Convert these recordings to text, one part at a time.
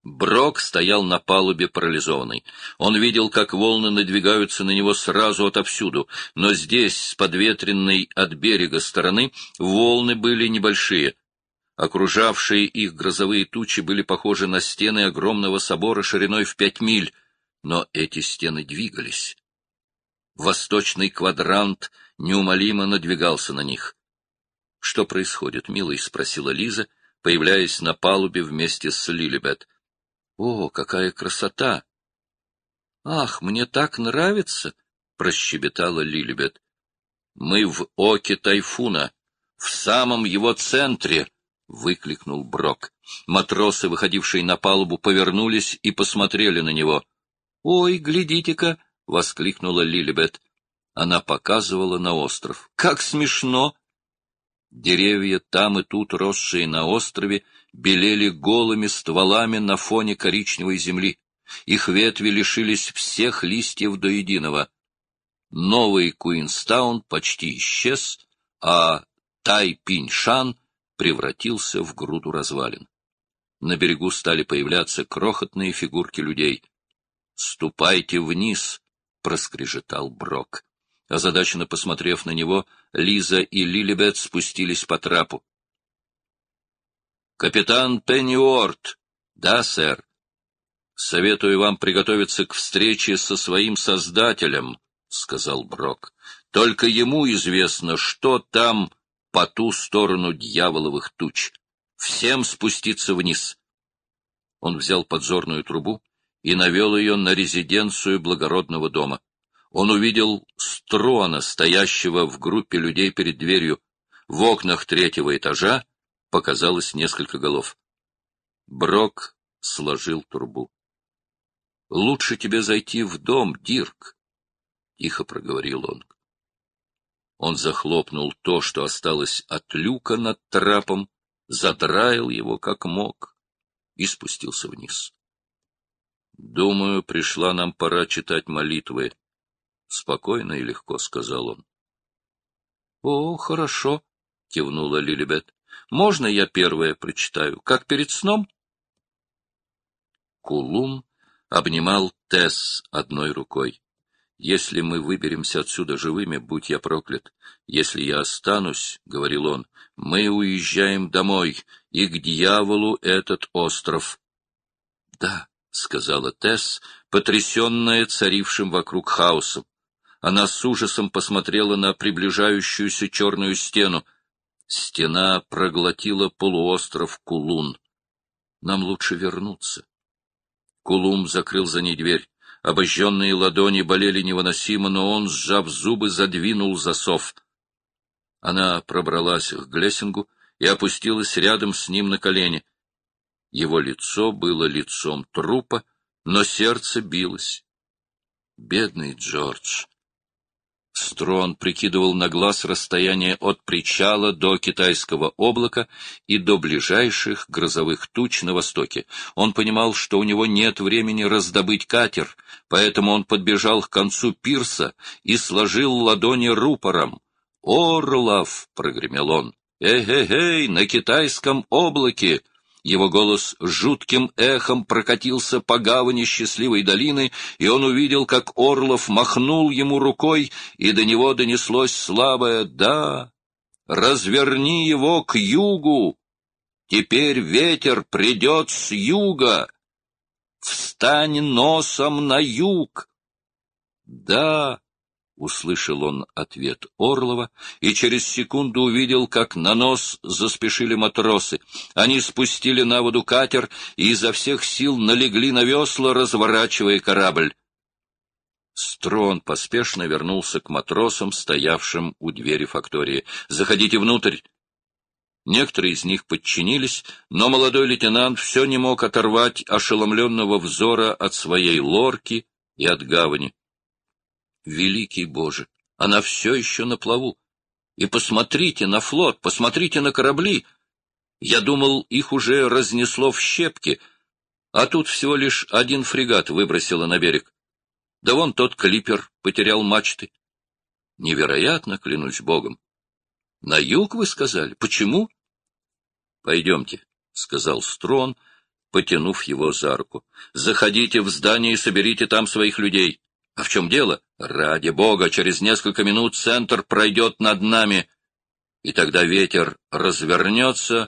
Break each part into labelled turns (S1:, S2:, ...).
S1: Брок стоял на палубе парализованный. Он видел, как волны надвигаются на него сразу отовсюду, но здесь, с подветренной от берега стороны, волны были небольшие. Окружавшие их грозовые тучи были похожи на стены огромного собора шириной в 5 миль, но эти стены двигались. Восточный квадрант неумолимо надвигался на них. — Что происходит, милый? — спросила Лиза, появляясь на палубе вместе с Лилибет. — О, какая красота! — Ах, мне так нравится! — прощебетала Лилибет. — Мы в оке тайфуна, в самом его центре! — выкликнул Брок. Матросы, выходившие на палубу, повернулись и посмотрели на него. — Ой, глядите-ка! — воскликнула Лилибет. Она показывала на остров. — Как смешно! Деревья, там и тут росшие на острове, белели голыми стволами на фоне коричневой земли. Их ветви лишились всех листьев до единого. Новый Куинстаун почти исчез, а Тай-Пинь-Шан превратился в груду развалин. На берегу стали появляться крохотные фигурки людей. — Ступайте вниз! — проскрежетал Брок. Озадаченно посмотрев на него, Лиза и Лилибет спустились по трапу. — Капитан Пенниуорт! — Да, сэр. — Советую вам приготовиться к встрече со своим создателем, — сказал Брок. — Только ему известно, что там по ту сторону дьяволовых туч. Всем спуститься вниз. Он взял подзорную трубу и навел ее на резиденцию благородного дома. Он увидел Струана, стоящего в группе людей перед дверью. В окнах 3-го этажа показалось несколько голов. Брок сложил трубу. — Лучше тебе зайти в дом, Дирк, — тихо проговорил он. Он захлопнул то, что осталось от люка над трапом, задраил его как мог и спустился вниз. — Думаю, пришла нам пора читать молитвы. — Спокойно и легко, — сказал он. — О, хорошо, — кивнула Лилибет. — Можно я первое прочитаю, как перед сном? Кулум обнимал Тесс одной рукой. — Если мы выберемся отсюда живыми, будь я проклят. Если я останусь, — говорил он, — мы уезжаем домой, и к дьяволу этот остров. — Да, — сказала Тесс, потрясенная царившим вокруг хаосом. Она с ужасом посмотрела на приближающуюся черную стену. Стена проглотила полуостров Кулун. Нам лучше вернуться. Кулум закрыл за ней дверь. Обожженные ладони болели невыносимо, но он, сжав зубы, задвинул засов. Она пробралась к Глессингу и опустилась рядом с ним на колени. Его лицо было лицом трупа, но сердце билось. Бедный Джордж! Строн прикидывал на глаз расстояние от причала до китайского облака и до ближайших грозовых туч на востоке. Он понимал, что у него нет времени раздобыть катер, поэтому он подбежал к концу пирса и сложил ладони рупором. «Орлов!» — прогремел он. «Эй-эй-эй, на китайском облаке!» Его голос жутким эхом прокатился по гавани счастливой долины, и он увидел, как Орлов махнул ему рукой, и до него донеслось слабое «да». «Разверни его к югу! Теперь ветер придет с юга! Встань носом на юг!» «Да!» — услышал он ответ Орлова, и через секунду увидел, как на нос заспешили матросы. Они спустили на воду катер и изо всех сил налегли на весла, разворачивая корабль. Строн поспешно вернулся к матросам, стоявшим у двери фактории. «Заходите внутрь!» Некоторые из них подчинились, но молодой лейтенант все не мог оторвать ошеломленного взора от своей лорки и от гавани. Великий Боже, она все еще на плаву. И посмотрите на флот, посмотрите на корабли. Я думал, их уже разнесло в щепки, а тут всего лишь один фрегат выбросило на берег. Да вон тот клипер потерял мачты. Невероятно, клянусь Богом. На юг, вы сказали? Почему? Пойдемте, — сказал Строн, потянув его за руку. — Заходите в здание и соберите там своих людей. — А в чем дело? — Ради бога, через несколько минут центр пройдет над нами, и тогда ветер развернется.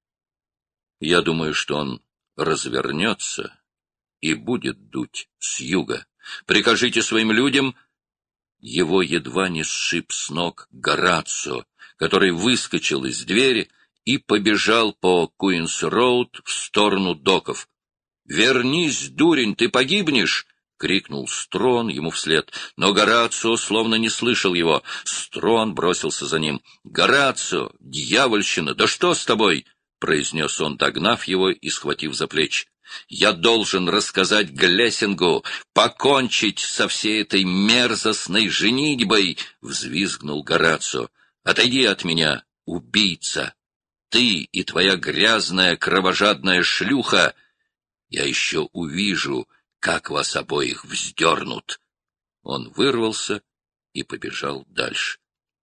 S1: Я думаю, что он развернется и будет дуть с юга. Прикажите своим людям... Его едва не сшиб с ног Горацио, который выскочил из двери и побежал по Куинс-роуд в сторону доков. — Вернись, дурень, ты погибнешь! — крикнул Строн ему вслед, но Горацио словно не слышал его. Строн бросился за ним. — Горацио, дьявольщина, да что с тобой? — произнес он, догнав его и схватив за плечи. — Я должен рассказать Глессингу, покончить со всей этой мерзостной женитьбой! — взвизгнул Горацио. — Отойди от меня, убийца! Ты и твоя грязная кровожадная шлюха! Я еще увижу, как вас обоих вздернут! Он вырвался и побежал дальше.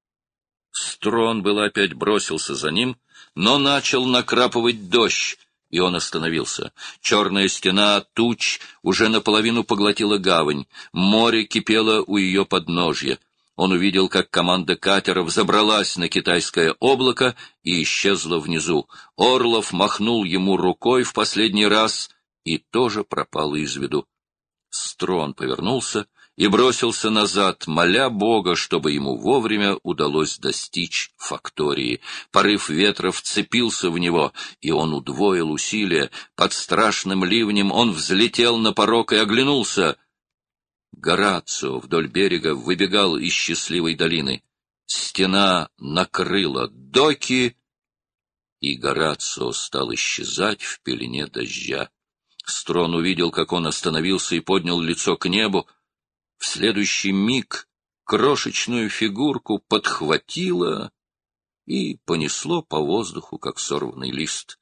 S1: Строн было опять бросился за ним, но начал накрапывать дождь, и он остановился. Черная стена туч уже наполовину поглотила гавань, море кипело у ее подножья. Он увидел, как команда катера взобралась на китайское облако и исчезла внизу. Орлов махнул ему рукой в последний раз и тоже пропал из виду. Строн повернулся и бросился назад, моля Бога, чтобы ему вовремя удалось достичь фактории. Порыв ветра вцепился в него, и он удвоил усилия. Под страшным ливнем он взлетел на порог и оглянулся. Горацио вдоль берега выбегал из счастливой долины. Стена накрыла доки, и Горацио стал исчезать в пелене дождя. Строн увидел, как он остановился и поднял лицо к небу. В следующий миг крошечную фигурку подхватило и понесло по воздуху, как сорванный лист.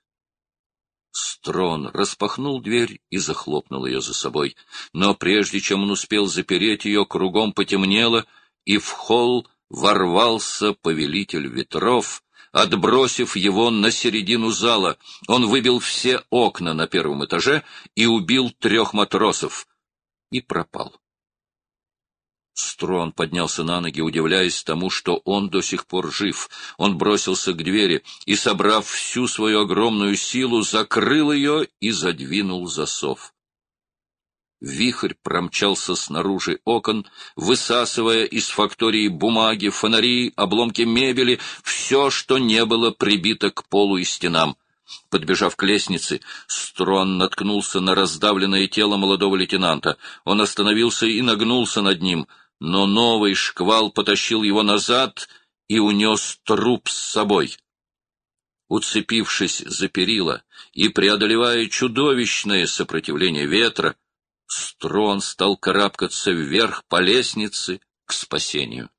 S1: Строн распахнул дверь и захлопнул ее за собой, но прежде чем он успел запереть ее, кругом потемнело, и в холл ворвался повелитель ветров, отбросив его на середину зала. Он выбил все окна на первом этаже и убил 3 матросов. И пропал. Строн поднялся на ноги, удивляясь тому, что он до сих пор жив. Он бросился к двери и, собрав всю свою огромную силу, закрыл ее и задвинул засов. Вихрь промчался снаружи окон, высасывая из фактории бумаги, фонари, обломки мебели, все, что не было прибито к полу и стенам. Подбежав к лестнице, Строн наткнулся на раздавленное тело молодого лейтенанта. Он остановился и нагнулся над ним, но новый шквал потащил его назад и унес труп с собой. Уцепившись за перила и преодолевая чудовищное сопротивление ветра, Строн стал карабкаться вверх по лестнице к спасению.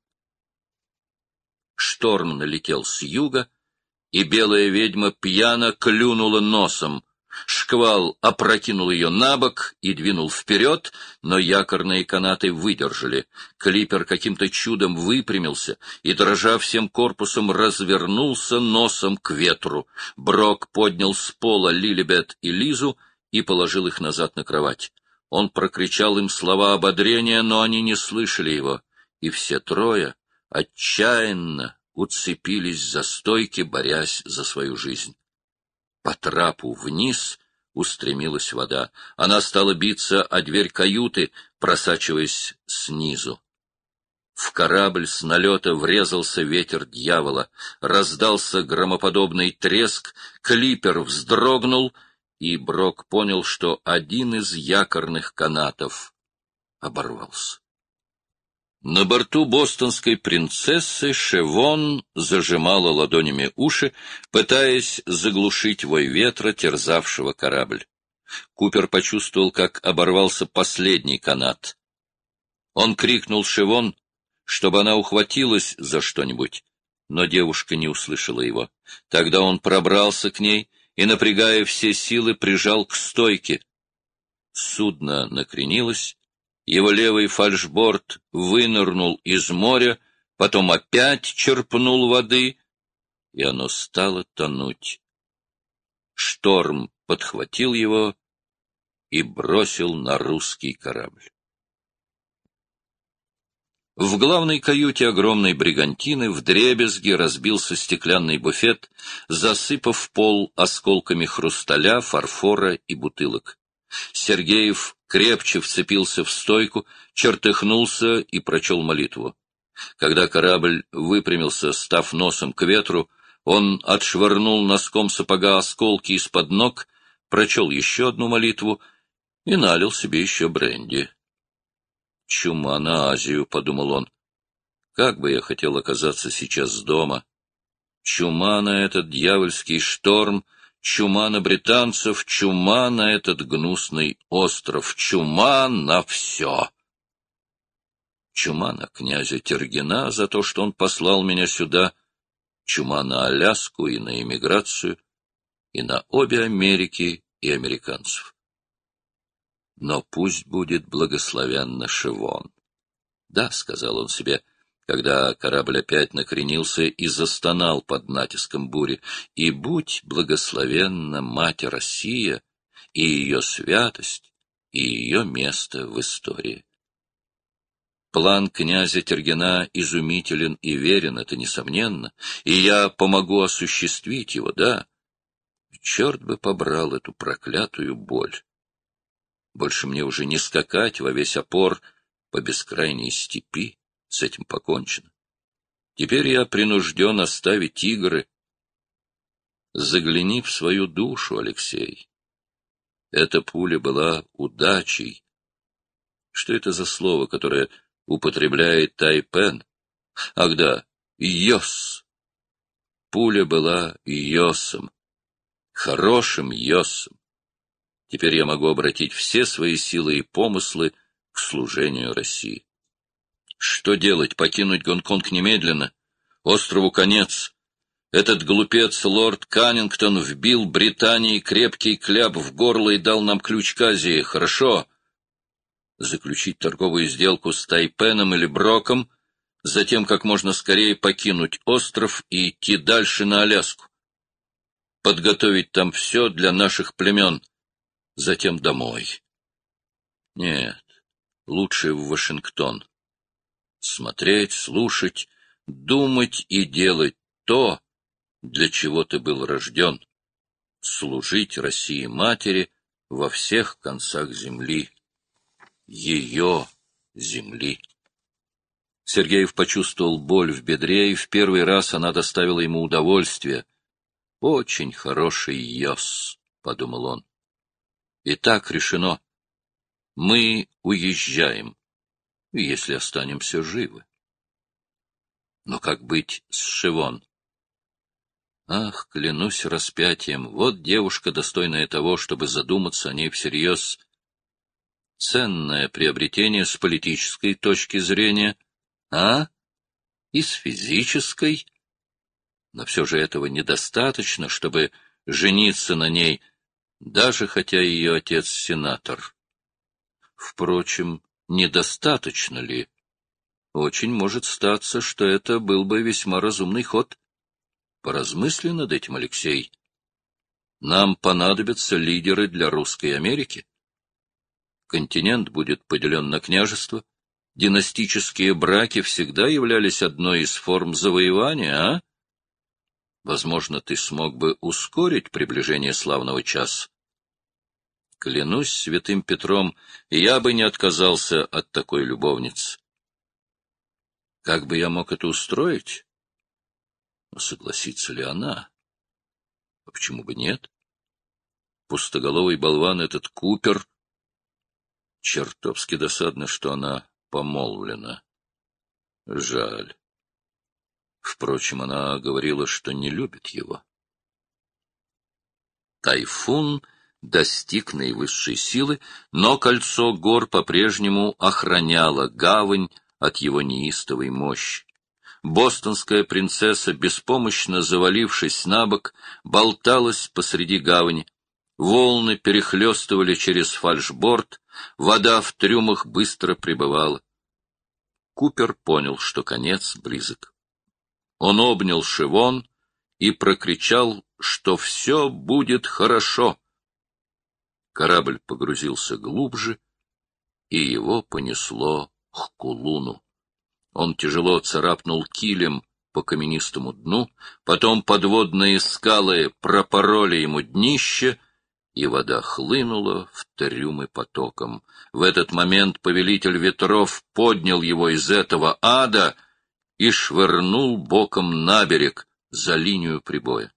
S1: Шторм налетел с юга, и белая ведьма пьяно клюнула носом. Шквал опрокинул ее на бок и двинул вперед, но якорные канаты выдержали. Клипер каким-то чудом выпрямился и, дрожа всем корпусом, развернулся носом к ветру. Брок поднял с пола Лилибет и Лизу и положил их назад на кровать. Он прокричал им слова ободрения, но они не слышали его, и все трое отчаянно уцепились за стойки, борясь за свою жизнь. По трапу вниз устремилась вода. Она стала биться о дверь каюты, просачиваясь снизу. В корабль с налета врезался ветер дьявола. Раздался громоподобный треск, клипер вздрогнул, и Брок понял, что один из якорных канатов оборвался. На борту бостонской принцессы Шевон зажимала ладонями уши, пытаясь заглушить вой ветра, терзавшего корабль. Купер почувствовал, как оборвался последний канат. Он крикнул Шевон, чтобы она ухватилась за что-нибудь, но девушка не услышала его. Тогда он пробрался к ней и, напрягая все силы, прижал к стойке. Судно накренилось. Его левый фальшборд вынырнул из моря, потом опять черпнул воды, и оно стало тонуть. Шторм подхватил его и бросил на русский корабль. В главной каюте огромной бригантины вдребезги разбился стеклянный буфет, засыпав пол осколками хрусталя, фарфора и бутылок. Сергеев крепче вцепился в стойку, чертыхнулся и прочел молитву. Когда корабль выпрямился, став носом к ветру, он отшвырнул носком сапога осколки из-под ног, прочел еще одну молитву и налил себе еще бренди. «Чума на Азию», — подумал он. «Как бы я хотел оказаться сейчас дома! Чума на этот дьявольский шторм, чума на британцев, чума на этот гнусный остров, чума на все! Чума на князя Тергина за то, что он послал меня сюда, чума на Аляску и на эмиграцию, и на обе Америки и американцев. Но пусть будет благословенна Шивон». «Да», — сказал он себе, когда корабль опять накренился и застонал под натиском бури, «и будь благословенна Мать Россия и ее святость, и ее место в истории». План князя Тергина изумителен и верен, это несомненно, и я помогу осуществить его, да. Черт бы побрал эту проклятую боль. Больше мне уже не скакать во весь опор по бескрайней степи, с этим покончено. Теперь я принужден оставить игры. Загляни в свою душу, Алексей. Эта пуля была удачей. Что это за слово, которое употребляет Тайпен? Ах да, йос. Пуля была йосом, хорошим йосом. Теперь я могу обратить все свои силы и помыслы к служению России. Что делать? Покинуть Гонконг немедленно? Острову конец. Этот глупец лорд Каннингтон вбил Британии крепкий кляп в горло и дал нам ключ к Азии. Хорошо. Заключить торговую сделку с Тайпеном или Броком, затем как можно скорее покинуть остров и идти дальше на Аляску. Подготовить там все для наших племен. Затем домой. Нет, лучше в Вашингтон. Смотреть, слушать, думать и делать то, для чего ты был рожден. Служить России Матери во всех концах земли. Ее земли. Сергеев почувствовал боль в бедре, и в первый раз она доставила ему удовольствие. «Очень хороший йос», — подумал он. «Итак, решено. Мы уезжаем, если останемся живы. Но как быть с Шивон? Ах, клянусь распятием, вот девушка, достойная того, чтобы задуматься о ней всерьез. Ценное приобретение с политической точки зрения, и с физической. Но все же этого недостаточно, чтобы жениться на ней, даже хотя ее отец сенатор. Впрочем, недостаточно ли? Очень может статься, что это был бы весьма разумный ход. Поразмысли над этим, Алексей. Нам понадобятся лидеры для русской Америки. Континент будет поделен на княжества. Династические браки всегда являлись одной из форм завоевания, Возможно, ты смог бы ускорить приближение славного часа. Клянусь святым Петром, я бы не отказался от такой любовницы. Как бы я мог это устроить? Согласится ли она? А почему бы нет? Пустоголовый болван этот Купер. Чертовски досадно, что она помолвлена. Жаль. Впрочем, она говорила, что не любит его. Тайфун достиг наивысшей силы, но кольцо гор по-прежнему охраняло гавань от его неистовой мощи. Бостонская принцесса, беспомощно завалившись на бок, болталась посреди гавани. Волны перехлестывали через фальшборд, вода в трюмах быстро прибывала. Купер понял, что конец близок. Он обнял Шивон и прокричал, что все будет хорошо. Корабль погрузился глубже, и его понесло к Кулуну. Он тяжело царапнул килем по каменистому дну, потом подводные скалы пропороли ему днище, и вода хлынула в трюмы потоком. В этот момент повелитель ветров поднял его из этого ада и швырнул боком на берег за линию прибоя.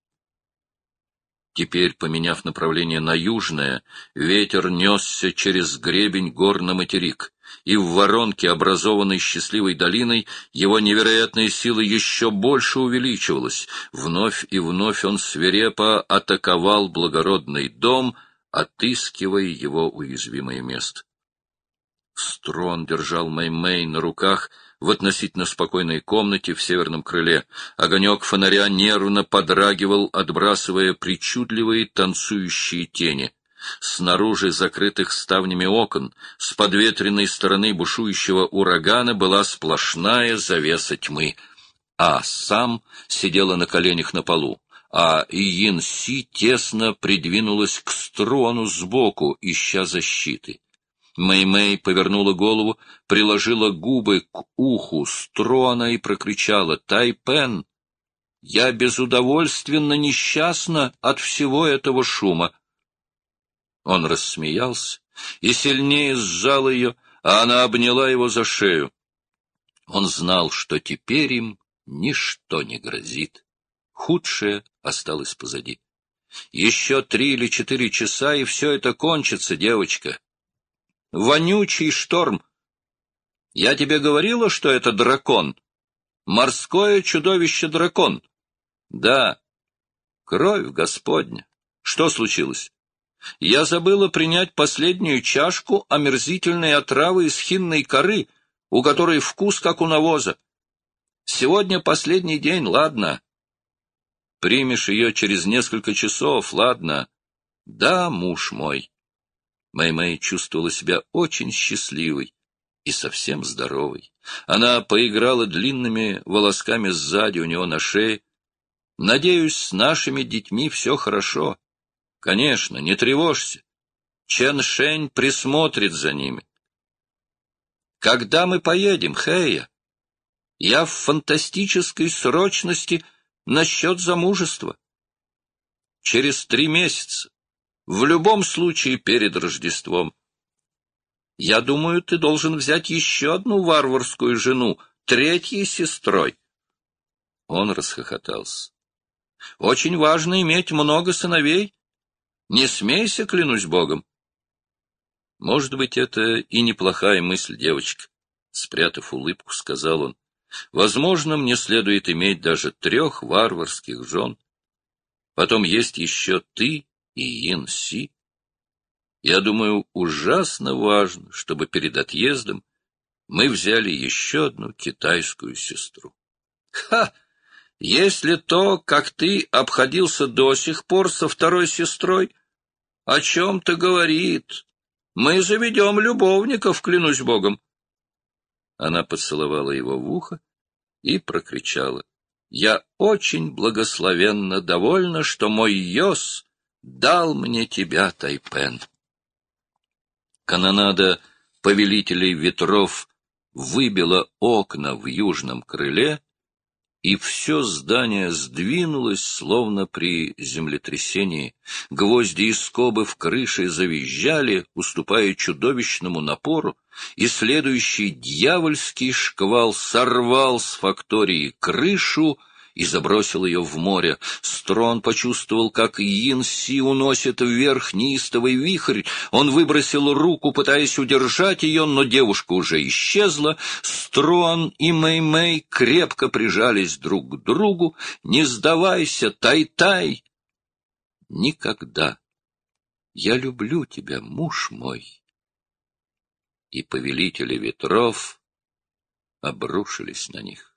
S1: Теперь, поменяв направление на южное, ветер несся через гребень гор на материк, и в воронке, образованной счастливой долиной, его невероятная сила еще больше увеличивалась. Вновь и вновь он свирепо атаковал благородный дом, отыскивая его уязвимое место. Строн держал Мэй-Мэй на руках в относительно спокойной комнате в северном крыле. Огонек фонаря нервно подрагивал, отбрасывая причудливые танцующие тени. Снаружи закрытых ставнями окон, с подветренной стороны бушующего урагана была сплошная завеса тьмы. А сам сидела на коленях на полу, а Йин-Си тесно придвинулась к Строну сбоку, ища защиты. Мэй-Мэй повернула голову, приложила губы к уху Строна и прокричала: «Тайпен, я безудовольственно несчастна от всего этого шума». Он рассмеялся и сильнее сжал ее, а она обняла его за шею. Он знал, что теперь им ничто не грозит. Худшее осталось позади. Еще 3 или 4 часа, и все это кончится, девочка. Вонючий шторм. Я тебе говорила, что это дракон? Морское чудовище-дракон. Да. Кровь Господня. Что случилось? Я забыла принять последнюю чашку омерзительной отравы из хинной коры, у которой вкус, как у навоза. Сегодня последний день, ладно. Примешь ее через несколько часов, ладно. Да, муж мой. Мэй-Мэй чувствовала себя очень счастливой и совсем здоровой. Она поиграла длинными волосками сзади у него на шее. Надеюсь, с нашими детьми все хорошо. Конечно, не тревожься. Чен Шень присмотрит за ними. Когда мы поедем, Хэя? Я в фантастической срочности насчет замужества. Через 3 месяца. В любом случае перед Рождеством. Я думаю, ты должен взять еще одну варварскую жену, 3-й сестрой. Он расхохотался. Очень важно иметь много сыновей. Не смейся, клянусь Богом. Может быть, это и неплохая мысль, девочка, спрятав улыбку, сказал он. Возможно, мне следует иметь даже 3 варварских жен. Потом есть еще ты и Йин-Си. Я думаю, ужасно важно, чтобы перед отъездом мы взяли еще одну китайскую сестру. Ха! Если то, как ты обходился до сих пор со 2-й сестрой, о чем-то говорит. Мы заведем любовников, клянусь Богом. Она поцеловала его в ухо и прокричала: «Я очень благословенно довольна, что мой Йос дал мне тебя, Тайпен». Канонада повелителей ветров выбила окна в южном крыле, и все здание сдвинулось, словно при землетрясении. Гвозди и скобы в крыше завизжали, уступая чудовищному напору, и следующий дьявольский шквал сорвал с фактории крышу и забросил ее в море. Строн почувствовал, как Йин-Си уносит вверх неистовый вихрь. Он выбросил руку, пытаясь удержать ее, но девушка уже исчезла. Строн и Мэй-Мэй крепко прижались друг к другу. «Не сдавайся, Тай-Тай!» «Никогда! Я люблю тебя, муж мой!» И повелители ветров обрушились на них.